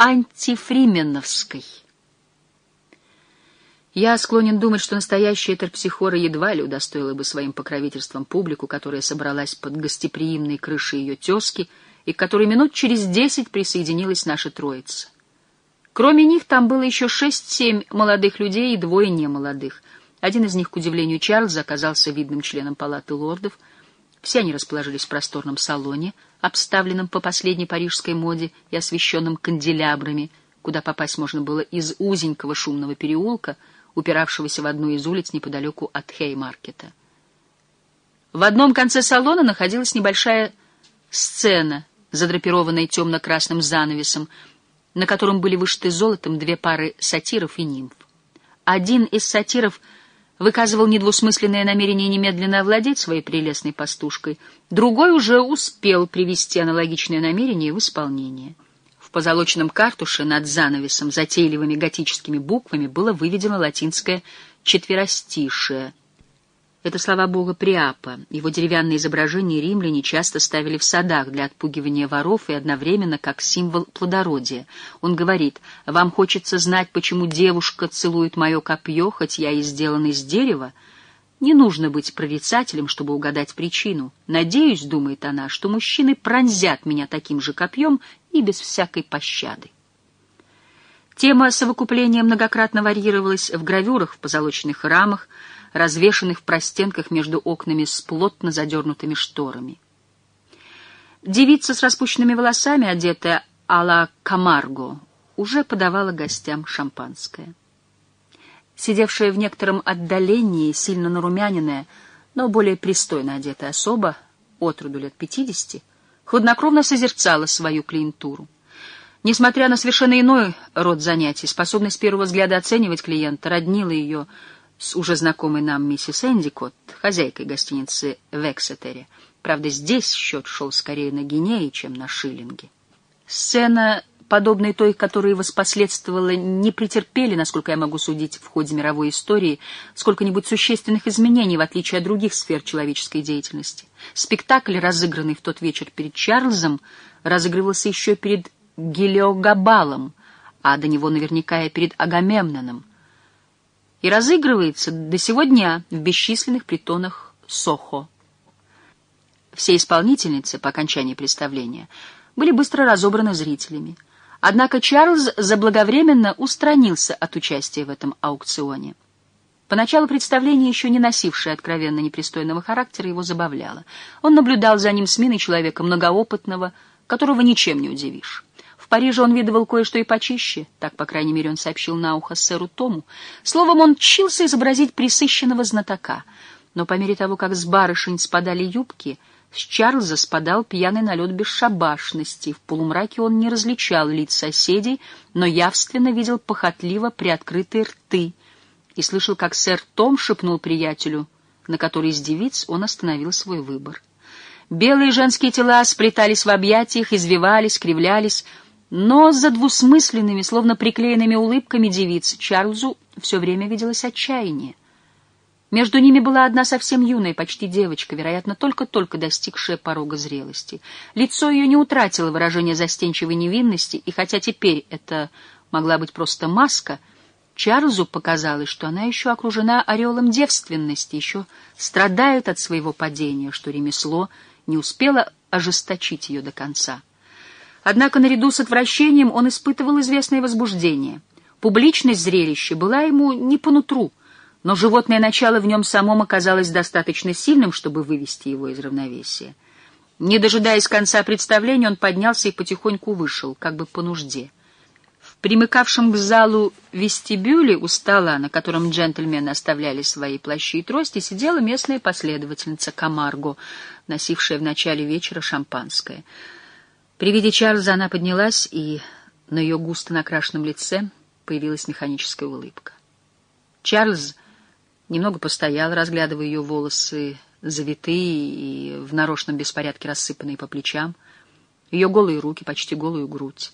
антифрименовской. Я склонен думать, что настоящая терпсихора едва ли удостоила бы своим покровительством публику, которая собралась под гостеприимной крышей ее тезки и к которой минут через 10 присоединилась наша троица. Кроме них там было еще 6-7 молодых людей и 2 немолодых. Один из них, к удивлению Чарльза, оказался видным членом палаты лордов. Все они расположились в просторном салоне, обставленном по последней парижской моде и освещенном канделябрами, куда попасть можно было из узенького шумного переулка, упиравшегося в одну из улиц неподалеку от Хеймаркета. В одном конце салона находилась небольшая сцена, задрапированная темно-красным занавесом, на котором были вышиты золотом 2 пары сатиров и нимф. Один из сатиров выказывал недвусмысленное намерение немедленно овладеть своей прелестной пастушкой, другой уже успел привести аналогичное намерение в исполнение. В позолоченном картуше над занавесом затейливыми готическими буквами было выведено латинское четверостишее. Это слова бога Приапа. Его деревянные изображения римляне часто ставили в садах для отпугивания воров и одновременно как символ плодородия. Он говорит: «Вам хочется знать, почему девушка целует мое копье, хоть я и сделан из дерева? Не нужно быть прорицателем, чтобы угадать причину. Надеюсь, — думает она, — что мужчины пронзят меня таким же копьем и без всякой пощады». Тема совокупления многократно варьировалась в гравюрах, в позолоченных рамах, развешанных в простенках между окнами с плотно задернутыми шторами. Девица с распущенными волосами, одетая а-ла Камарго, уже подавала гостям шампанское. Сидевшая в некотором отдалении, сильно нарумяненная, но более пристойно одетая особа, отроду лет 50, хладнокровно созерцала свою клиентуру. Несмотря на совершенно иной род занятий, способность с первого взгляда оценивать клиента роднила ее с уже знакомой нам миссис Эндикотт, хозяйкой гостиницы в Эксетере. Правда, здесь счет шел скорее на гинеи, чем на шиллинги. Сцена, подобной той, которая воспоследствовала, не претерпели, насколько я могу судить, в ходе мировой истории, сколько-нибудь существенных изменений, в отличие от других сфер человеческой деятельности. Спектакль, разыгранный в тот вечер перед Чарльзом, разыгрывался еще перед Гелиогабалом, а до него наверняка и перед Агамемноном, и разыгрывается до сего дня в бесчисленных притонах Сохо. Все исполнительницы по окончании представления были быстро разобраны зрителями. Однако Чарльз заблаговременно устранился от участия в этом аукционе. Поначалу представление, еще не носившее откровенно непристойного характера, его забавляло. Он наблюдал за ним с миной человека многоопытного, которого ничем не удивишь. В Париже он видывал кое-что и почище, так, по крайней мере, он сообщил на ухо сэру Тому. Словом, он тщился изобразить пресыщенного знатока. Но по мере того, как с барышень спадали юбки, с Чарльза спадал пьяный налет бесшабашности. В полумраке он не различал лиц соседей, но явственно видел похотливо приоткрытые рты и слышал, как сэр Том шепнул приятелю, на который из девиц он остановил свой выбор. Белые женские тела сплетались в объятиях, извивались, кривлялись, но за двусмысленными, словно приклеенными улыбками девиц Чарльзу все время виделось отчаяние. Между ними была одна совсем юная, почти девочка, вероятно, только-только достигшая порога зрелости. Лицо ее не утратило выражения застенчивой невинности, и хотя теперь это могла быть просто маска, Чарльзу показалось, что она еще окружена ореолом девственности, еще страдает от своего падения, что ремесло не успело ожесточить ее до конца. Однако наряду с отвращением он испытывал известное возбуждение. Публичность зрелища была ему не по нутру, но животное начало в нем самом оказалось достаточно сильным, чтобы вывести его из равновесия. Не дожидаясь конца представления, он поднялся и потихоньку вышел, как бы по нужде. В примыкавшем к залу вестибюле у стола, на котором джентльмены оставляли свои плащи и трости, сидела местная последовательница Камарго, носившая в начале вечера шампанское. При виде Чарльза она поднялась, и на ее густо накрашенном лице появилась механическая улыбка. Чарльз немного постоял, разглядывая ее волосы, завитые и в нарочном беспорядке рассыпанные по плечам, ее голые руки, почти голую грудь.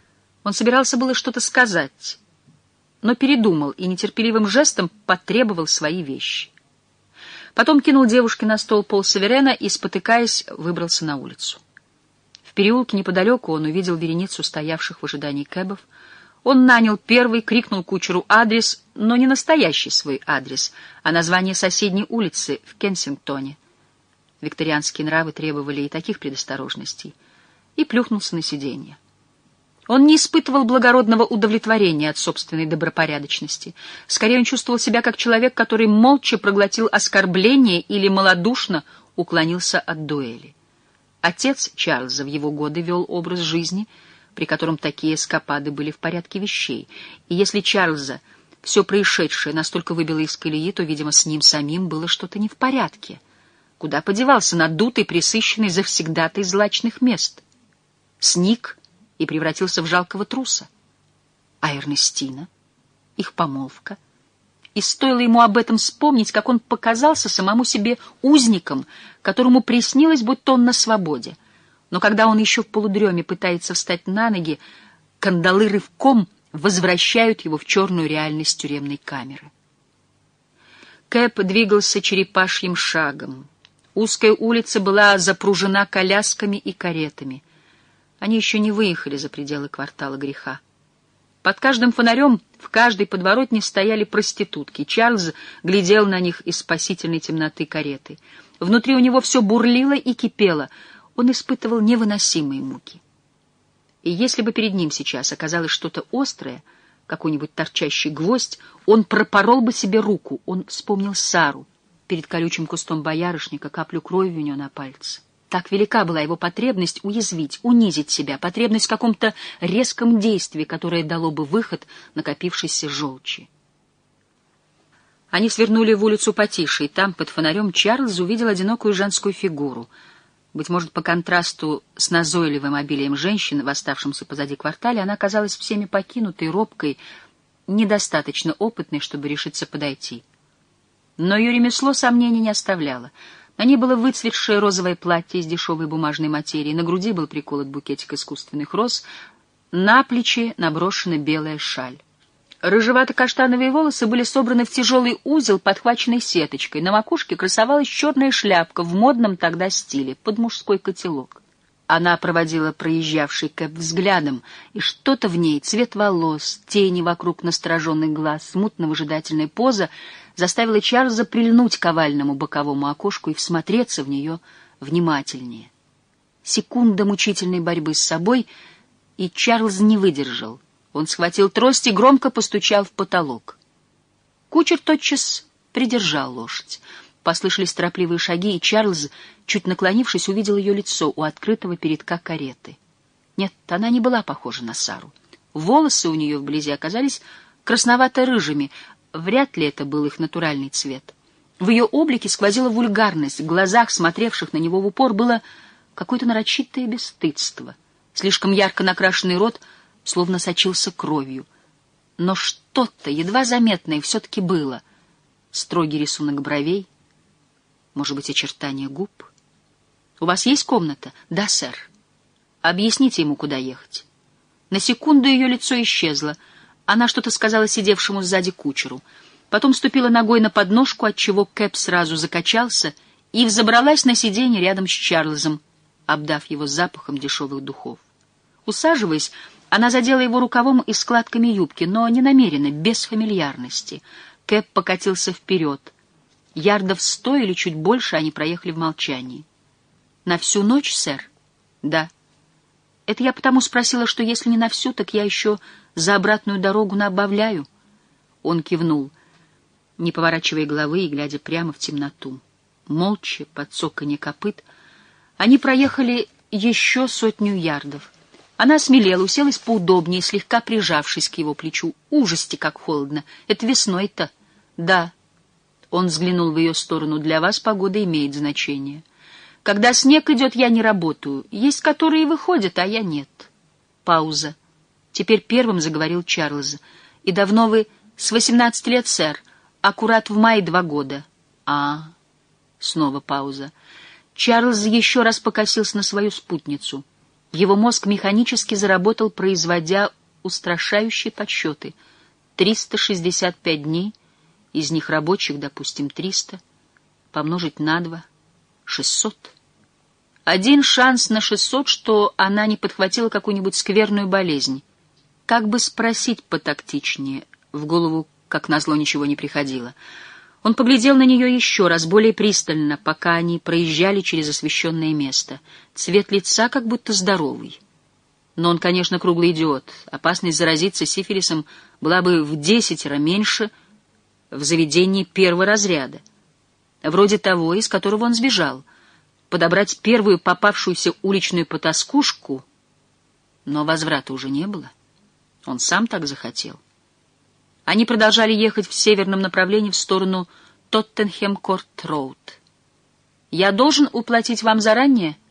Он собирался было что-то сказать, но передумал и нетерпеливым жестом потребовал свои вещи. Потом кинул девушке на стол полсаверена и, спотыкаясь, выбрался на улицу. В переулке неподалеку он увидел вереницу стоявших в ожидании кэбов. Он нанял первый, крикнул кучеру адрес, но не настоящий свой адрес, а название соседней улицы в Кенсингтоне. Викторианские нравы требовали и таких предосторожностей. И плюхнулся на сиденье. Он не испытывал благородного удовлетворения от собственной добропорядочности. Скорее, он чувствовал себя как человек, который молча проглотил оскорбление или малодушно уклонился от дуэли. Отец Чарльза в его годы вел образ жизни, при котором такие эскапады были в порядке вещей. И если Чарльза все происшедшее настолько выбило из колеи, то, видимо, с ним самим было что-то не в порядке. Куда подевался надутый, пресыщенный завсегдатай злачных мест? Сник и превратился в жалкого труса. А Эрнестина? Их помолвка? И стоило ему об этом вспомнить, как он показался самому себе узником, которому приснилось, будто он на свободе. Но когда он еще в полудреме пытается встать на ноги, кандалы рывком возвращают его в черную реальность тюремной камеры. Кэб двигался черепашьим шагом. Узкая улица была запружена колясками и каретами. Они еще не выехали за пределы квартала греха. Под каждым фонарем в каждой подворотне стояли проститутки. Чарльз глядел на них из спасительной темноты кареты. Внутри у него все бурлило и кипело. Он испытывал невыносимые муки. И если бы перед ним сейчас оказалось что-то острое, какой-нибудь торчащий гвоздь, он пропорол бы себе руку. Он вспомнил Сару перед колючим кустом боярышника, каплю крови у нее на пальце. Так велика была его потребность уязвить, унизить себя, потребность в каком-то резком действии, которое дало бы выход накопившейся желчи. Они свернули в улицу потише, и там, под фонарем, Чарльз увидел одинокую женскую фигуру. Быть может, по контрасту с назойливым обилием женщин в оставшемся позади квартале, она казалась всеми покинутой, робкой, недостаточно опытной, чтобы решиться подойти. Но ее ремесло сомнений не оставляло. На ней было выцветшее розовое платье из дешевой бумажной материи, на груди был приколот букетик искусственных роз, на плечи наброшена белая шаль. Рыжевато-каштановые волосы были собраны в тяжелый узел, подхваченный сеточкой. На макушке красовалась черная шляпка в модном тогда стиле, под мужской котелок. Она проводила проезжавший Кэб взглядом, и что-то в ней, цвет волос, тени вокруг настороженных глаз, смутно-выжидательная поза, заставила Чарльза прильнуть к овальному боковому окошку и всмотреться в нее внимательнее. Секунда мучительной борьбы с собой, и Чарльз не выдержал. Он схватил трость и громко постучал в потолок. Кучер тотчас придержал лошадь. Послышались торопливые шаги, и Чарльз, чуть наклонившись, увидел ее лицо у открытого передка кареты. Нет, она не была похожа на Сару. Волосы у нее вблизи оказались красновато-рыжими, вряд ли это был их натуральный цвет. В ее облике сквозила вульгарность, в глазах, смотревших на него в упор, было какое-то нарочитое бесстыдство. Слишком ярко накрашенный рот словно сочился кровью. Но что-то едва заметное все-таки было. Строгий рисунок бровей, может быть, очертания губ. «У вас есть комната?» «Да, сэр». «Объясните ему, куда ехать». На секунду ее лицо исчезло. Она что-то сказала сидевшему сзади кучеру. Потом ступила ногой на подножку, отчего Кэб сразу закачался, и взобралась на сиденье рядом с Чарльзом, обдав его запахом дешевых духов. Усаживаясь, она задела его рукавом и складками юбки, но не намеренно, без фамильярности. Кэб покатился вперед. Ярдов 100 или чуть больше они проехали в молчании. «На всю ночь, сэр?» «Да». «Это я потому спросила, что если не на всю, так я еще за обратную дорогу набавляю». Он кивнул, не поворачивая головы и глядя прямо в темноту. Молча, под цоканье копыт, они проехали еще 100 ярдов. Она осмелела, уселась поудобнее, слегка прижавшись к его плечу. «Ужасти, как холодно! Это весной-то?» «Да». Он взглянул в ее сторону. «Для вас погода имеет значение. Когда снег идет, я не работаю. Есть которые выходят, а я нет». Пауза. Теперь первым заговорил Чарльз. «И давно вы?» «С 18 лет, сэр. Аккурат в мае 2 года». «А...» Снова пауза. Чарльз еще раз покосился на свою спутницу. Его мозг механически заработал, производя устрашающие подсчеты. 365 дней, из них рабочих, допустим, 300, помножить на 2 — 600. 1 шанс на 600, что она не подхватила какую-нибудь скверную болезнь. Как бы спросить потактичнее, в голову, как назло, ничего не приходило. Он поглядел на нее еще раз, более пристально, пока они проезжали через освещенное место. Цвет лица как будто здоровый. Но он, конечно, круглый идиот. Опасность заразиться сифилисом была бы в 10 раз меньше в заведении первого разряда, вроде того, из которого он сбежал. Подобрать первую попавшуюся уличную потаскушку, но возврата уже не было. Он сам так захотел. Они продолжали ехать в северном направлении в сторону Тоттенхэм-Корт-Роуд. «Я должен уплатить вам заранее?»